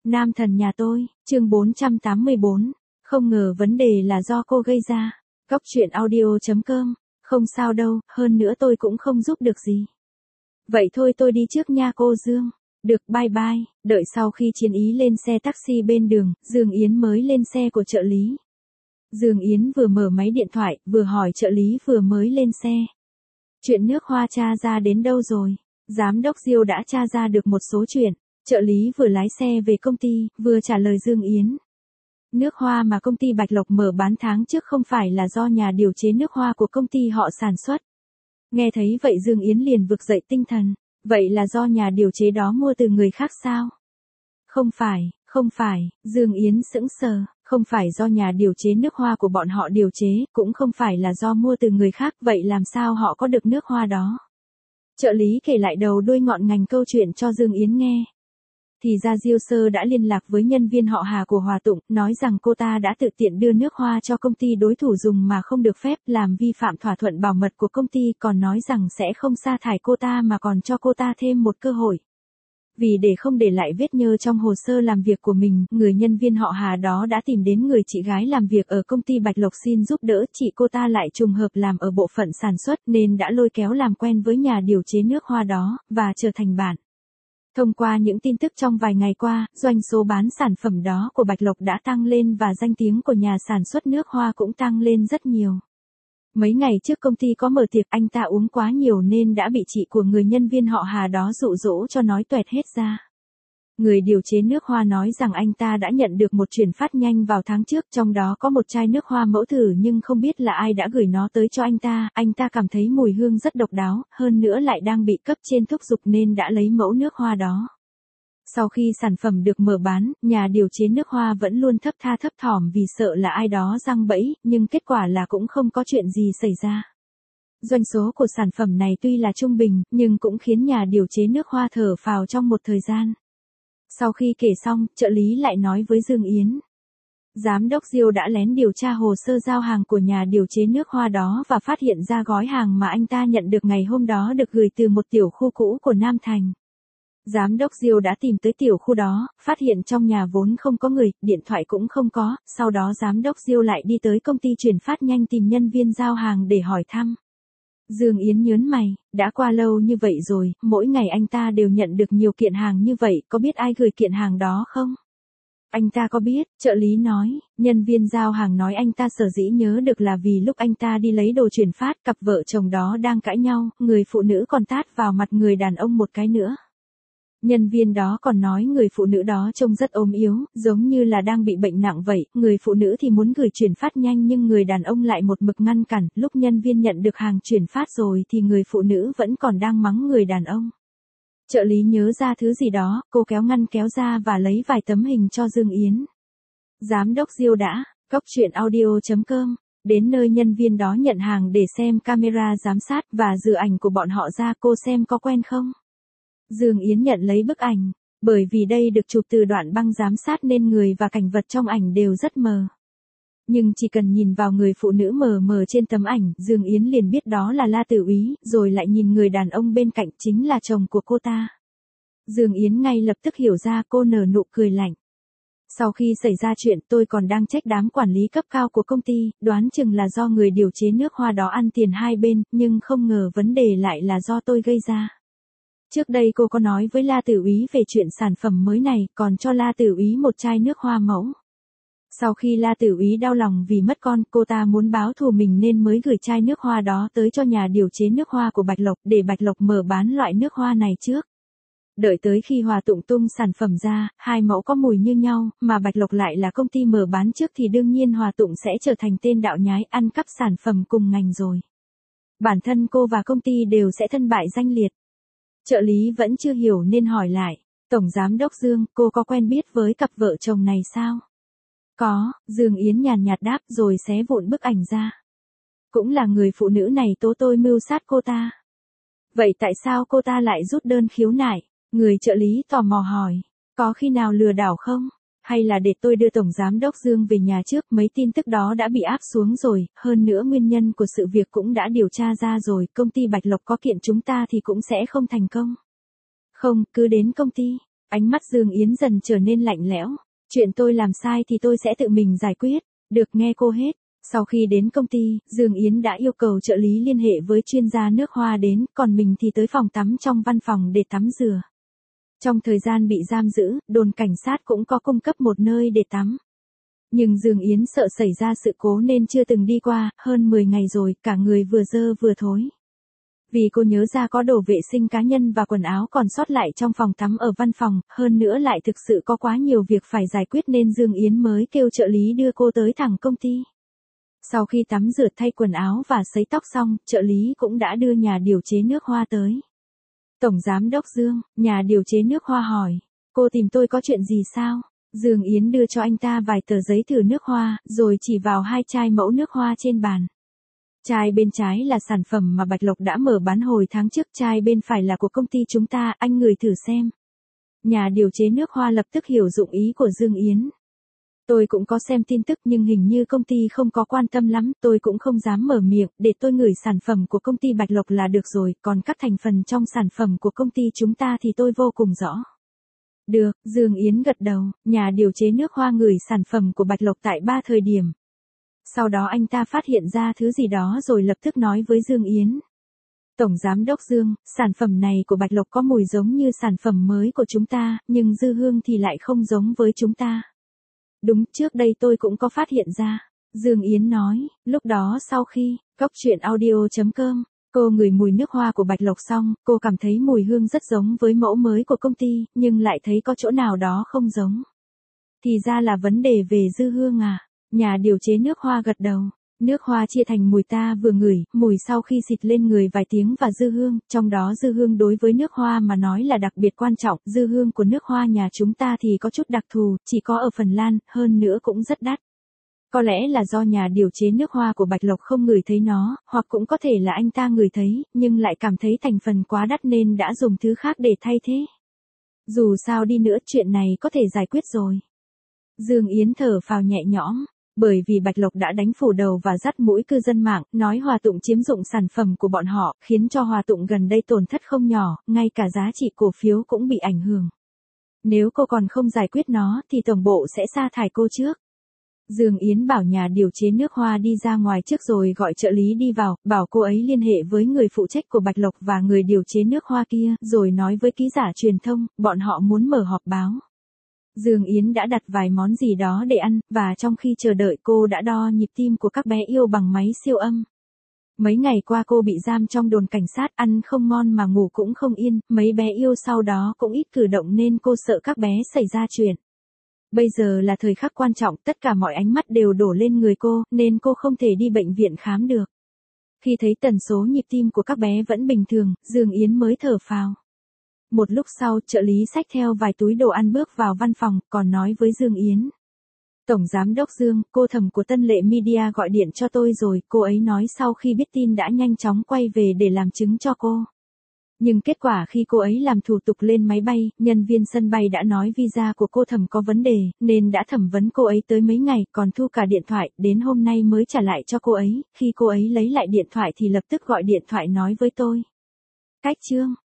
Nam thần nhà tôi, chương 484. Không ngờ vấn đề là do cô gây ra. Góc truyện audio.com. Không sao đâu, hơn nữa tôi cũng không giúp được gì. Vậy thôi tôi đi trước nha cô Dương. Được, bye bye. Đợi sau khi Chiến Ý lên xe taxi bên đường, Dương Yến mới lên xe của trợ lý. Dương Yến vừa mở máy điện thoại, vừa hỏi trợ lý vừa mới lên xe. Chuyện nước hoa tra ra đến đâu rồi? Giám đốc Diêu đã tra ra được một số chuyện. Trợ lý vừa lái xe về công ty, vừa trả lời Dương Yến. Nước hoa mà công ty Bạch Lộc mở bán tháng trước không phải là do nhà điều chế nước hoa của công ty họ sản xuất. Nghe thấy vậy Dương Yến liền vực dậy tinh thần. Vậy là do nhà điều chế đó mua từ người khác sao? Không phải, Dương Yến sững sờ. Không phải do nhà điều chế nước hoa của bọn họ điều chế, cũng không phải là do mua từ người khác, vậy làm sao họ có được nước hoa đó? Trợ lý kể lại đầu đuôi ngọn ngành câu chuyện cho Dương Yến nghe. Thì ra Diêu Sơ đã liên lạc với nhân viên họ Hà của Hòa Tụng, nói rằng cô ta đã tự tiện đưa nước hoa cho công ty đối thủ dùng mà không được phép, làm vi phạm thỏa thuận bảo mật của công ty, còn nói rằng sẽ không sa thải cô ta mà còn cho cô ta thêm một cơ hội. Vì để không để lại vết nhơ trong hồ sơ làm việc của mình, người nhân viên họ Hà đó đã tìm đến người chị gái làm việc ở công ty Bạch Lộc xin giúp đỡ, chị cô ta lại trùng hợp làm ở bộ phận sản xuất nên đã lôi kéo làm quen với nhà điều chế nước hoa đó, và trở thành bạn. Thông qua những tin tức trong vài ngày qua, doanh số bán sản phẩm đó của Bạch Lộc đã tăng lên và danh tiếng của nhà sản xuất nước hoa cũng tăng lên rất nhiều. Mấy ngày trước công ty có mở tiệc, anh ta uống quá nhiều nên đã bị chị của người nhân viên họ Hà đó dụ dỗ cho nói toẹt hết ra. Người điều chế nước hoa nói rằng anh ta đã nhận được một chuyển phát nhanh vào tháng trước, trong đó có một chai nước hoa mẫu thử nhưng không biết là ai đã gửi nó tới cho anh ta cảm thấy mùi hương rất độc đáo, hơn nữa lại đang bị cấp trên thúc giục nên đã lấy mẫu nước hoa đó. Sau khi sản phẩm được mở bán, nhà điều chế nước hoa vẫn luôn thấp thỏm vì sợ là ai đó giăng bẫy, nhưng kết quả là cũng không có chuyện gì xảy ra. Doanh số của sản phẩm này tuy là trung bình, nhưng cũng khiến nhà điều chế nước hoa thở phào trong một thời gian. Sau khi kể xong, trợ lý lại nói với Dương Yến. Giám đốc Diêu đã lén điều tra hồ sơ giao hàng của nhà điều chế nước hoa đó và phát hiện ra gói hàng mà anh ta nhận được ngày hôm đó được gửi từ một tiểu khu cũ của Nam Thành. Giám đốc Diêu đã tìm tới tiểu khu đó, phát hiện trong nhà vốn không có người, điện thoại cũng không có, sau đó giám đốc Diêu lại đi tới công ty chuyển phát nhanh tìm nhân viên giao hàng để hỏi thăm. Dương Yến nhớn mày, đã qua lâu như vậy rồi, mỗi ngày anh ta đều nhận được nhiều kiện hàng như vậy, có biết ai gửi kiện hàng đó không? Anh ta có biết, trợ lý nói, nhân viên giao hàng nói anh ta sở dĩ nhớ được là vì lúc anh ta đi lấy đồ chuyển phát, cặp vợ chồng đó đang cãi nhau, người phụ nữ còn tát vào mặt người đàn ông một cái nữa. Nhân viên đó còn nói người phụ nữ đó trông rất ốm yếu, giống như là đang bị bệnh nặng vậy, người phụ nữ thì muốn gửi chuyển phát nhanh nhưng người đàn ông lại một mực ngăn cản, lúc nhân viên nhận được hàng chuyển phát rồi thì người phụ nữ vẫn còn đang mắng người đàn ông. Trợ lý nhớ ra thứ gì đó, cô kéo ngăn kéo ra và lấy vài tấm hình cho Dương Yến. Giám đốc Diêu đã, góc truyện audio.com, đến nơi nhân viên đó nhận hàng để xem camera giám sát và dựa ảnh của bọn họ ra, cô xem có quen không? Dương Yến nhận lấy bức ảnh, bởi vì đây được chụp từ đoạn băng giám sát nên người và cảnh vật trong ảnh đều rất mờ. Nhưng chỉ cần nhìn vào người phụ nữ mờ trên tấm ảnh, Dương Yến liền biết đó là La Tử Úy, rồi lại nhìn người đàn ông bên cạnh chính là chồng của cô ta. Dương Yến ngay lập tức hiểu ra, cô nở nụ cười lạnh. Sau khi xảy ra chuyện tôi còn đang trách đám quản lý cấp cao của công ty, đoán chừng là do người điều chế nước hoa đó ăn tiền hai bên, nhưng không ngờ vấn đề lại là do tôi gây ra. Trước đây cô có nói với La Tử Úy về chuyện sản phẩm mới này, còn cho La Tử Úy một chai nước hoa mẫu. Sau khi La Tử Úy đau lòng vì mất con, cô ta muốn báo thù mình nên mới gửi chai nước hoa đó tới cho nhà điều chế nước hoa của Bạch Lộc, để Bạch Lộc mở bán loại nước hoa này trước. Đợi tới khi Hòa Tụng tung sản phẩm ra, hai mẫu có mùi như nhau, mà Bạch Lộc lại là công ty mở bán trước thì đương nhiên Hòa Tụng sẽ trở thành tên đạo nhái ăn cắp sản phẩm cùng ngành rồi. Bản thân cô và công ty đều sẽ thân bại danh liệt. Trợ lý vẫn chưa hiểu nên hỏi lại, Tổng Giám đốc Dương, cô có quen biết với cặp vợ chồng này sao? Có, Dương Yến nhàn nhạt đáp rồi xé vụn bức ảnh ra. Cũng là người phụ nữ này tố tôi mưu sát cô ta. Vậy tại sao cô ta lại rút đơn khiếu nại? Người trợ lý tò mò hỏi, có khi nào lừa đảo không? Hay là để tôi đưa Tổng Giám đốc Dương về nhà trước, mấy tin tức đó đã bị áp xuống rồi, hơn nữa nguyên nhân của sự việc cũng đã điều tra ra rồi, công ty Bạch Lộc có kiện chúng ta thì cũng sẽ không thành công. Không, cứ đến công ty. Ánh mắt Dương Yến dần trở nên lạnh lẽo. Chuyện tôi làm sai thì tôi sẽ tự mình giải quyết. Được, nghe cô hết. Sau khi đến công ty, Dương Yến đã yêu cầu trợ lý liên hệ với chuyên gia nước hoa đến, còn mình thì tới phòng tắm trong văn phòng để tắm rửa. Trong thời gian bị giam giữ, đồn cảnh sát cũng có cung cấp một nơi để tắm. Nhưng Dương Yến sợ xảy ra sự cố nên chưa từng đi qua, hơn 10 ngày rồi, cả người vừa dơ vừa thối. Vì cô nhớ ra có đồ vệ sinh cá nhân và quần áo còn sót lại trong phòng tắm ở văn phòng, hơn nữa lại thực sự có quá nhiều việc phải giải quyết nên Dương Yến mới kêu trợ lý đưa cô tới thẳng công ty. Sau khi tắm rửa thay quần áo và sấy tóc xong, trợ lý cũng đã đưa nhà điều chế nước hoa tới. Tổng giám đốc Dương, nhà điều chế nước hoa hỏi, cô tìm tôi có chuyện gì sao? Dương Yến đưa cho anh ta vài tờ giấy thử nước hoa, rồi chỉ vào 2 chai mẫu nước hoa trên bàn. Chai bên trái là sản phẩm mà Bạch Lộc đã mở bán hồi tháng trước, chai bên phải là của công ty chúng ta, anh ngửi thử xem. Nhà điều chế nước hoa lập tức hiểu dụng ý của Dương Yến. Tôi cũng có xem tin tức nhưng hình như công ty không có quan tâm lắm, tôi cũng không dám mở miệng, để tôi ngửi sản phẩm của công ty Bạch Lộc là được rồi, còn các thành phần trong sản phẩm của công ty chúng ta thì tôi vô cùng rõ. Được, Dương Yến gật đầu, nhà điều chế nước hoa ngửi sản phẩm của Bạch Lộc tại 3 thời điểm. Sau đó anh ta phát hiện ra thứ gì đó rồi lập tức nói với Dương Yến. Tổng giám đốc Dương, sản phẩm này của Bạch Lộc có mùi giống như sản phẩm mới của chúng ta, nhưng dư hương thì lại không giống với chúng ta. Đúng, trước đây tôi cũng có phát hiện ra. Dương Yến nói, lúc đó sau khi, coctruyện.audio.com, cô ngửi mùi nước hoa của Bạch Lộc xong, cô cảm thấy mùi hương rất giống với mẫu mới của công ty, nhưng lại thấy có chỗ nào đó không giống. Thì ra là vấn đề về dư hương à? Nhà điều chế nước hoa gật đầu. Nước hoa chia thành mùi ta vừa ngửi, mùi sau khi xịt lên người vài tiếng và dư hương, trong đó dư hương đối với nước hoa mà nói là đặc biệt quan trọng, dư hương của nước hoa nhà chúng ta thì có chút đặc thù, chỉ có ở Phần Lan, hơn nữa cũng rất đắt. Có lẽ là do nhà điều chế nước hoa của Bạch Lộc không ngửi thấy nó, hoặc cũng có thể là anh ta ngửi thấy, nhưng lại cảm thấy thành phần quá đắt nên đã dùng thứ khác để thay thế. Dù sao đi nữa chuyện này có thể giải quyết rồi. Dương Yến thở phào nhẹ nhõm. Bởi vì Bạch Lộc đã đánh phủ đầu và dắt mũi cư dân mạng, nói Hòa Tụng chiếm dụng sản phẩm của bọn họ, khiến cho Hòa Tụng gần đây tổn thất không nhỏ, ngay cả giá trị cổ phiếu cũng bị ảnh hưởng. Nếu cô còn không giải quyết nó thì tổng bộ sẽ sa thải cô trước. Dương Yến bảo nhà điều chế nước hoa đi ra ngoài trước rồi gọi trợ lý đi vào, bảo cô ấy liên hệ với người phụ trách của Bạch Lộc và người điều chế nước hoa kia, rồi nói với ký giả truyền thông, bọn họ muốn mở họp báo. Dương Yến đã đặt vài món gì đó để ăn, và trong khi chờ đợi cô đã đo nhịp tim của các bé yêu bằng máy siêu âm. Mấy ngày qua cô bị giam trong đồn cảnh sát, ăn không ngon mà ngủ cũng không yên, mấy bé yêu sau đó cũng ít cử động nên cô sợ các bé xảy ra chuyện. Bây giờ là thời khắc quan trọng, tất cả mọi ánh mắt đều đổ lên người cô, nên cô không thể đi bệnh viện khám được. Khi thấy tần số nhịp tim của các bé vẫn bình thường, Dương Yến mới thở phào. Một lúc sau, trợ lý xách theo vài túi đồ ăn bước vào văn phòng, còn nói với Dương Yến. Tổng giám đốc Dương, cô thẩm của Tân Lệ Media gọi điện cho tôi rồi, cô ấy nói sau khi biết tin đã nhanh chóng quay về để làm chứng cho cô. Nhưng kết quả khi cô ấy làm thủ tục lên máy bay, nhân viên sân bay đã nói visa của cô thẩm có vấn đề, nên đã thẩm vấn cô ấy tới mấy ngày, còn thu cả điện thoại, đến hôm nay mới trả lại cho cô ấy, khi cô ấy lấy lại điện thoại thì lập tức gọi điện thoại nói với tôi. Cách chương